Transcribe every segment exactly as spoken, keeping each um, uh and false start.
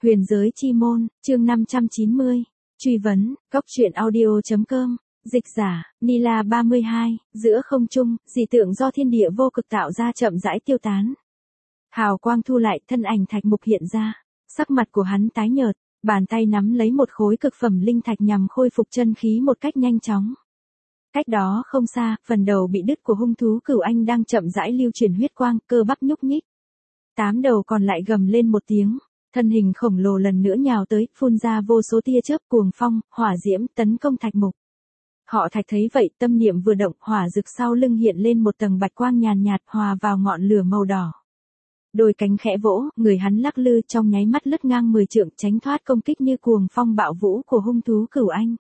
Huyền giới chi môn, chương năm trăm chín mươi. Truy vấn, góc truyện audio.com. Dịch giả, Nila ba mươi hai, giữa không trung, dị tượng do thiên địa vô cực tạo ra chậm rãi tiêu tán. Hào quang thu lại, thân ảnh Thạch Mục hiện ra. Sắc mặt của hắn tái nhợt, bàn tay nắm lấy một khối cực phẩm linh thạch nhằm khôi phục chân khí một cách nhanh chóng. Cách đó không xa, phần đầu bị đứt của hung thú Cửu Anh đang chậm rãi lưu chuyển huyết quang, cơ bắp nhúc nhích. Tám đầu còn lại gầm lên một tiếng. Thân hình khổng lồ lần nữa nhào tới, phun ra vô số tia chớp cuồng phong, hỏa diễm tấn công Thạch Mục. Họ Thạch thấy vậy, tâm niệm vừa động, hỏa rực sau lưng hiện lên một tầng bạch quang nhàn nhạt hòa vào ngọn lửa màu đỏ. Đôi cánh khẽ vỗ, người hắn lắc lư trong nháy mắt lướt ngang mười trượng tránh thoát công kích như cuồng phong bạo vũ của hung thú Cửu Anh.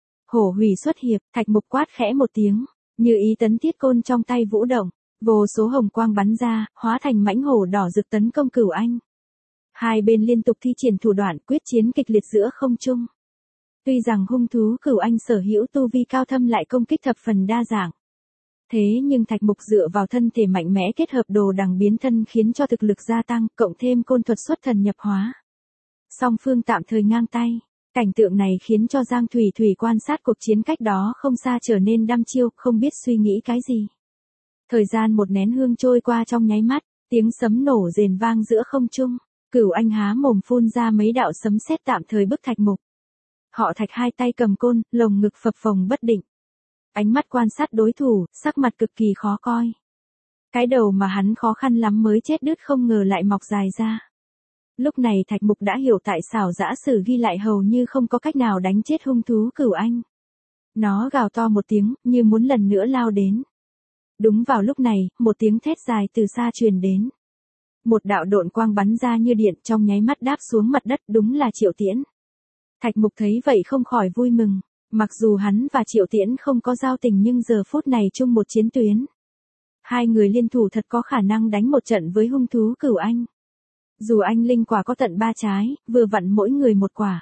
Hổ hủy xuất hiệp, Thạch Mục quát khẽ một tiếng, như ý tấn thiết côn trong tay vũ động, vô số hồng quang bắn ra, hóa thành mãnh hổ đỏ rực tấn công Cửu Anh. Hai bên liên tục thi triển thủ đoạn quyết chiến kịch liệt giữa không trung. Tuy rằng hung thú Cửu Anh sở hữu tu vi cao thâm lại công kích thập phần đa dạng. Thế nhưng Thạch Mục dựa vào thân thể mạnh mẽ kết hợp đồ đằng biến thân khiến cho thực lực gia tăng, cộng thêm côn thuật xuất thần nhập hóa. Song phương tạm thời ngang tay. Cảnh tượng này khiến cho Giang Thủy Thủy quan sát cuộc chiến cách đó không xa trở nên đăm chiêu, không biết suy nghĩ cái gì. Thời gian một nén hương trôi qua trong nháy mắt, tiếng sấm nổ rền vang giữa không trung. Cửu Anh há mồm phun ra mấy đạo sấm sét tạm thời bức Thạch Mục. Họ Thạch hai tay cầm côn, lồng ngực phập phồng bất định. Ánh mắt quan sát đối thủ, sắc mặt cực kỳ khó coi. Cái đầu mà hắn khó khăn lắm mới chết đứt không ngờ lại mọc dài ra. Lúc này Thạch Mục đã hiểu tại sao giã sử ghi lại hầu như không có cách nào đánh chết hung thú Cửu Anh. Nó gào to một tiếng, như muốn lần nữa lao đến. Đúng vào lúc này, một tiếng thét dài từ xa truyền đến. Một đạo độn quang bắn ra như điện trong nháy mắt đáp xuống mặt đất, đúng là Triệu Tiễn. Thạch Mục thấy vậy không khỏi vui mừng, mặc dù hắn và Triệu Tiễn không có giao tình nhưng giờ phút này chung một chiến tuyến. Hai người liên thủ thật có khả năng đánh một trận với hung thú Cửu Anh. Dù anh linh quả có tận ba trái, vừa vặn mỗi người một quả.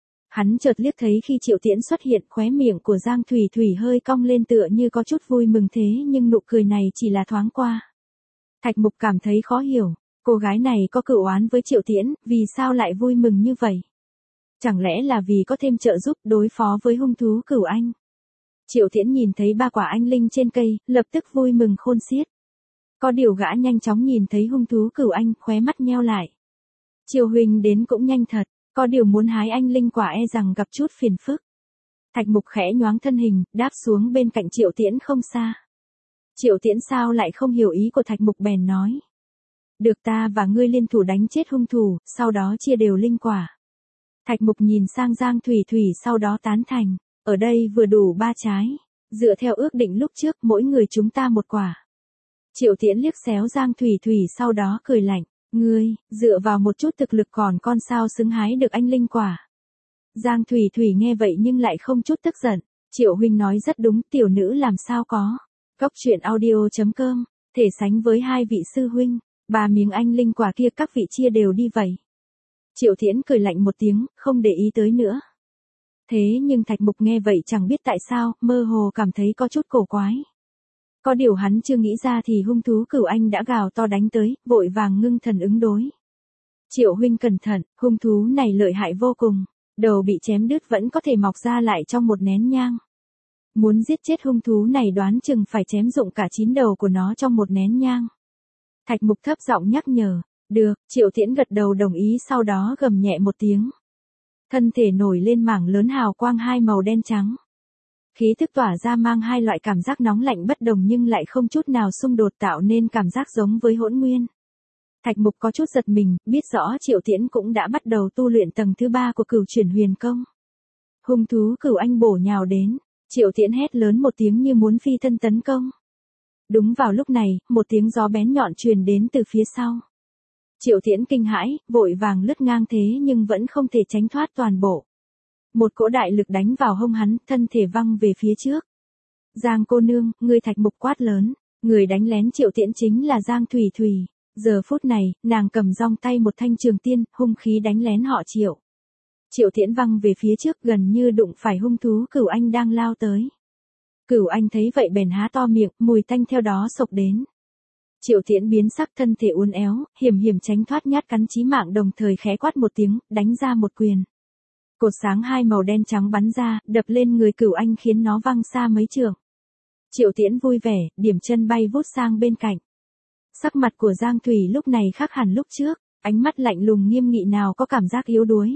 Hắn chợt liếc thấy khi Triệu Tiễn xuất hiện, khóe miệng của Giang Thủy Thủy hơi cong lên tựa như có chút vui mừng, thế nhưng nụ cười này chỉ là thoáng qua. Thạch Mục cảm thấy khó hiểu. Cô gái này có cựu oán với Triệu Tiễn, vì sao lại vui mừng như vậy? Chẳng lẽ là vì có thêm trợ giúp đối phó với hung thú Cửu Anh? Triệu Tiễn nhìn thấy ba quả anh linh trên cây, lập tức vui mừng khôn xiết. Có điều gã nhanh chóng nhìn thấy hung thú Cửu Anh, khóe mắt nheo lại. Triều huynh đến cũng nhanh thật, có điều muốn hái anh linh quả e rằng gặp chút phiền phức. Thạch Mục khẽ nhoáng thân hình, đáp xuống bên cạnh Triệu Tiễn không xa. Triệu Tiễn sao lại không hiểu ý của Thạch Mục bèn nói. Được, ta và ngươi liên thủ đánh chết hung thủ, sau đó chia đều linh quả. Thạch Mục nhìn sang Giang Thủy Thủy sau đó tán thành, ở đây vừa đủ ba trái. Dựa theo ước định lúc trước, mỗi người chúng ta một quả. Triệu Tiễn liếc xéo Giang Thủy Thủy sau đó cười lạnh, ngươi, dựa vào một chút thực lực còn con sao xứng hái được anh linh quả. Giang Thủy Thủy nghe vậy nhưng lại không chút tức giận, Triệu huynh nói rất đúng, tiểu nữ làm sao có. Góc truyện audio.com, thể sánh với hai vị sư huynh. Ba miếng anh linh quả kia các vị chia đều đi vậy. Triệu Tiễn cười lạnh một tiếng, không để ý tới nữa. Thế nhưng Thạch Mục nghe vậy chẳng biết tại sao, mơ hồ cảm thấy có chút cổ quái. Có điều hắn chưa nghĩ ra thì hung thú Cửu Anh đã gào to đánh tới, vội vàng ngưng thần ứng đối. Triệu huynh cẩn thận, hung thú này lợi hại vô cùng, đầu bị chém đứt vẫn có thể mọc ra lại trong một nén nhang. Muốn giết chết hung thú này đoán chừng phải chém rụng cả chín đầu của nó trong một nén nhang. Thạch Mục thấp giọng nhắc nhở, được, Triệu Tiễn gật đầu đồng ý sau đó gầm nhẹ một tiếng. Thân thể nổi lên mảng lớn hào quang hai màu đen trắng. Khí tức tỏa ra mang hai loại cảm giác nóng lạnh bất đồng nhưng lại không chút nào xung đột tạo nên cảm giác giống với hỗn nguyên. Thạch Mục có chút giật mình, biết rõ Triệu Tiễn cũng đã bắt đầu tu luyện tầng thứ ba của Cửu Chuyển Huyền Công. Hung thú Cửu Anh bổ nhào đến, Triệu Tiễn hét lớn một tiếng như muốn phi thân tấn công. Đúng vào lúc này, một tiếng gió bén nhọn truyền đến từ phía sau. Triệu Tiễn kinh hãi, vội vàng lướt ngang thế nhưng vẫn không thể tránh thoát toàn bộ. Một cỗ đại lực đánh vào hông hắn, thân thể văng về phía trước. Giang cô nương, ngươi, Thạch Mục quát lớn, người đánh lén Triệu Tiễn chính là Giang Thủy Thủy. Giờ phút này, nàng cầm trong tay một thanh trường tiên, hung khí đánh lén họ Triệu. Triệu Tiễn văng về phía trước gần như đụng phải hung thú Cửu Anh đang lao tới. Cửu Anh thấy vậy bèn há to miệng, mùi tanh theo đó xộc đến. Triệu Tiễn biến sắc, thân thể uốn éo, hiểm hiểm tránh thoát nhát cắn chí mạng, đồng thời khẽ quát một tiếng, đánh ra một quyền. Cột sáng hai màu đen trắng bắn ra, đập lên người Cửu Anh khiến nó văng xa mấy trượng. Triệu Tiễn vui vẻ, điểm chân bay vút sang bên cạnh. Sắc mặt của Giang Thủy lúc này khác hẳn lúc trước, ánh mắt lạnh lùng nghiêm nghị, nào có cảm giác yếu đuối.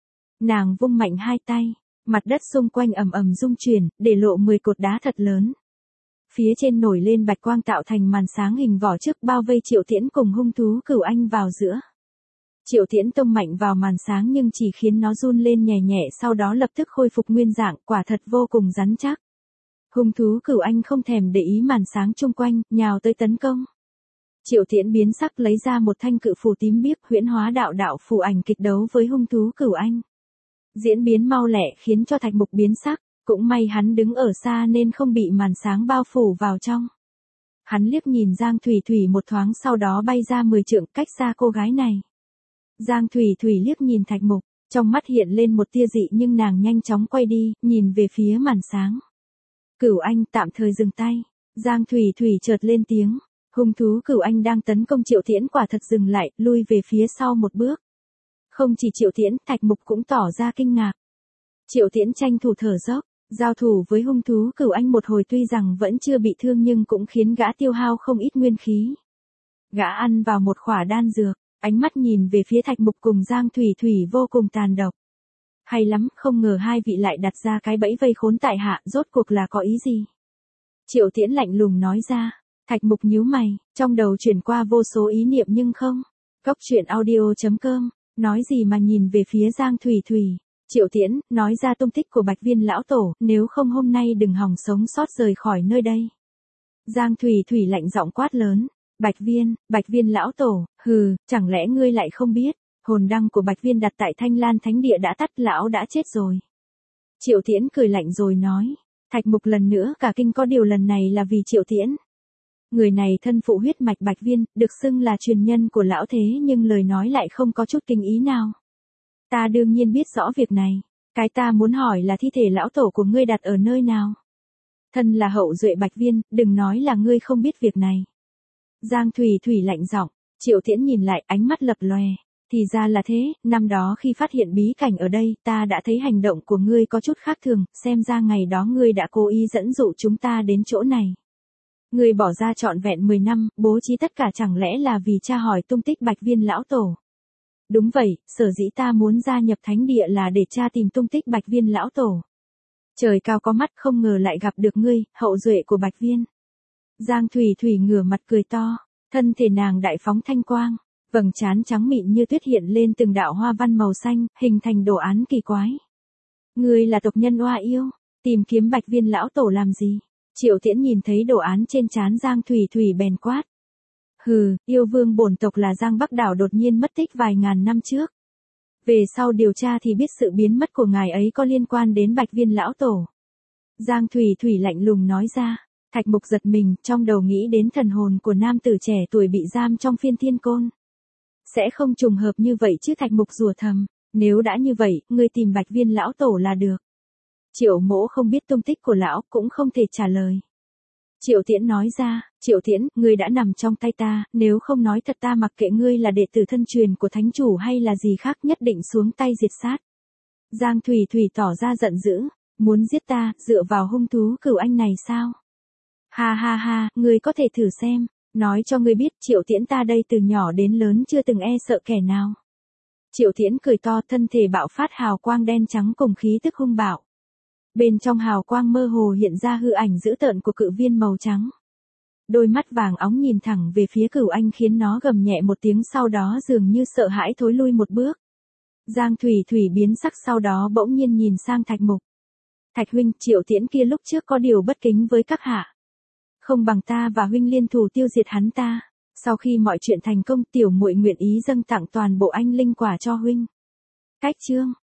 Nàng vung mạnh hai tay, mặt đất xung quanh ầm ầm rung chuyển, để lộ mười cột đá thật lớn. Phía trên nổi lên bạch quang tạo thành màn sáng hình vỏ trước, bao vây Triệu Tiễn cùng hung thú Cửu Anh vào giữa. Triệu Tiễn tông mạnh vào màn sáng nhưng chỉ khiến nó run lên nhẹ nhẹ, sau đó lập tức khôi phục nguyên dạng, quả thật vô cùng rắn chắc. Hung thú Cửu Anh không thèm để ý màn sáng chung quanh, nhào tới tấn công. Triệu Tiễn biến sắc, lấy ra một thanh cự phù tím biếc, huyễn hóa đạo đạo phù ảnh kịch đấu với hung thú Cửu Anh. Diễn biến mau lẹ khiến cho Thạch Mục biến sắc, cũng may hắn đứng ở xa nên không bị màn sáng bao phủ vào trong. Hắn liếc nhìn Giang Thủy Thủy một thoáng, sau đó bay ra mười trượng cách xa cô gái này. Giang Thủy Thủy liếc nhìn Thạch Mục, trong mắt hiện lên một tia dị nhưng nàng nhanh chóng quay đi, nhìn về phía màn sáng. Cửu Anh tạm thời dừng tay. Giang Thủy Thủy chợt lên tiếng. Hung thú Cửu Anh đang tấn công Triệu Tiễn quả thật dừng lại, lui về phía sau một bước. Không chỉ Triệu Tiễn, Thạch Mục cũng tỏ ra kinh ngạc. Triệu Tiễn tranh thủ thở dốc, giao thủ với hung thú Cửu Anh một hồi, tuy rằng vẫn chưa bị thương nhưng cũng khiến gã tiêu hao không ít nguyên khí. Gã ăn vào một khỏa đan dược, ánh mắt nhìn về phía Thạch Mục cùng Giang Thủy Thủy vô cùng tàn độc. Hay lắm, không ngờ hai vị lại đặt ra cái bẫy vây khốn tại hạ, rốt cuộc là có ý gì? Triệu Tiễn lạnh lùng nói ra. Thạch Mục nhíu mày, trong đầu chuyển qua vô số ý niệm nhưng không. Cốc truyện audio chấm com, nói gì mà nhìn về phía Giang Thủy Thủy. Triệu Tiễn, nói ra tung tích của Bạch Viên lão tổ, nếu không hôm nay đừng hòng sống sót rời khỏi nơi đây. Giang Thủy Thủy lạnh giọng quát lớn. Bạch Viên, Bạch Viên lão tổ, hừ, chẳng lẽ ngươi lại không biết, hồn đăng của Bạch Viên đặt tại Thanh Lan Thánh Địa đã tắt, lão đã chết rồi. Triệu Tiễn cười lạnh rồi nói. Thạch Mục lần nữa cả kinh, có điều lần này là vì Triệu Tiễn. Người này thân phụ huyết mạch Bạch Viên, được xưng là truyền nhân của lão, thế nhưng lời nói lại không có chút kinh ý nào. Ta đương nhiên biết rõ việc này, cái ta muốn hỏi là thi thể lão tổ của ngươi đặt ở nơi nào? Thân là hậu duệ Bạch Viên, đừng nói là ngươi không biết việc này. Giang Thủy Thủy lạnh giọng. Triệu Tiễn nhìn lại, ánh mắt lập lòe. Thì ra là thế, năm đó khi phát hiện bí cảnh ở đây, ta đã thấy hành động của ngươi có chút khác thường, xem ra ngày đó ngươi đã cố ý dẫn dụ chúng ta đến chỗ này. Ngươi bỏ ra trọn vẹn mười năm, bố trí tất cả chẳng lẽ là vì tra hỏi tung tích Bạch Viên lão tổ? Đúng vậy, sở dĩ ta muốn gia nhập thánh địa là để tra tìm tung tích Bạch Viên lão tổ. Trời cao có mắt, không ngờ lại gặp được ngươi, hậu duệ của Bạch Viên. Giang Thủy Thủy ngửa mặt cười to, thân thể nàng đại phóng thanh quang, vầng trán trắng mịn như tuyết hiện lên từng đạo hoa văn màu xanh, hình thành đồ án kỳ quái. Ngươi là tộc nhân Oa Yêu, tìm kiếm Bạch Viên lão tổ làm gì? Triệu Tiễn nhìn thấy đồ án trên trán Giang Thủy Thủy bèn quát. Hừ, yêu vương bổn tộc là Giang Bắc Đảo đột nhiên mất tích vài ngàn năm trước. Về sau điều tra thì biết sự biến mất của ngài ấy có liên quan đến Bạch Viên lão tổ. Giang Thủy Thủy lạnh lùng nói ra. Thạch Mục giật mình, trong đầu nghĩ đến thần hồn của nam tử trẻ tuổi bị giam trong phiên thiên côn. Sẽ không trùng hợp như vậy chứ? Thạch Mục rủa thầm, nếu đã như vậy, ngươi tìm Bạch Viên lão tổ là được. Triệu Mỗ không biết tung tích của lão, cũng không thể trả lời. Triệu Tiễn nói ra. Triệu Tiễn, ngươi đã nằm trong tay ta, nếu không nói thật ta mặc kệ ngươi là đệ tử thân truyền của thánh chủ hay là gì khác, nhất định xuống tay diệt sát. Giang Thủy Thủy tỏ ra giận dữ, muốn giết ta, dựa vào hung thú Cửu Anh này sao? Ha ha ha, ngươi có thể thử xem, nói cho ngươi biết, Triệu Tiễn ta đây từ nhỏ đến lớn chưa từng e sợ kẻ nào. Triệu Tiễn cười to, thân thể bạo phát hào quang đen trắng cùng khí tức hung bạo. Bên trong hào quang mơ hồ hiện ra hư ảnh dữ tợn của cự viên màu trắng. Đôi mắt vàng óng nhìn thẳng về phía Cửu Anh khiến nó gầm nhẹ một tiếng, sau đó dường như sợ hãi thối lui một bước. Giang Thủy Thủy biến sắc, sau đó bỗng nhiên nhìn sang Thạch Mục. Thạch huynh, Triệu Tiễn kia lúc trước có điều bất kính với các hạ. Không bằng ta và huynh liên thủ tiêu diệt hắn ta. Sau khi mọi chuyện thành công, tiểu muội nguyện ý dâng tặng toàn bộ anh linh quả cho huynh. Cách chương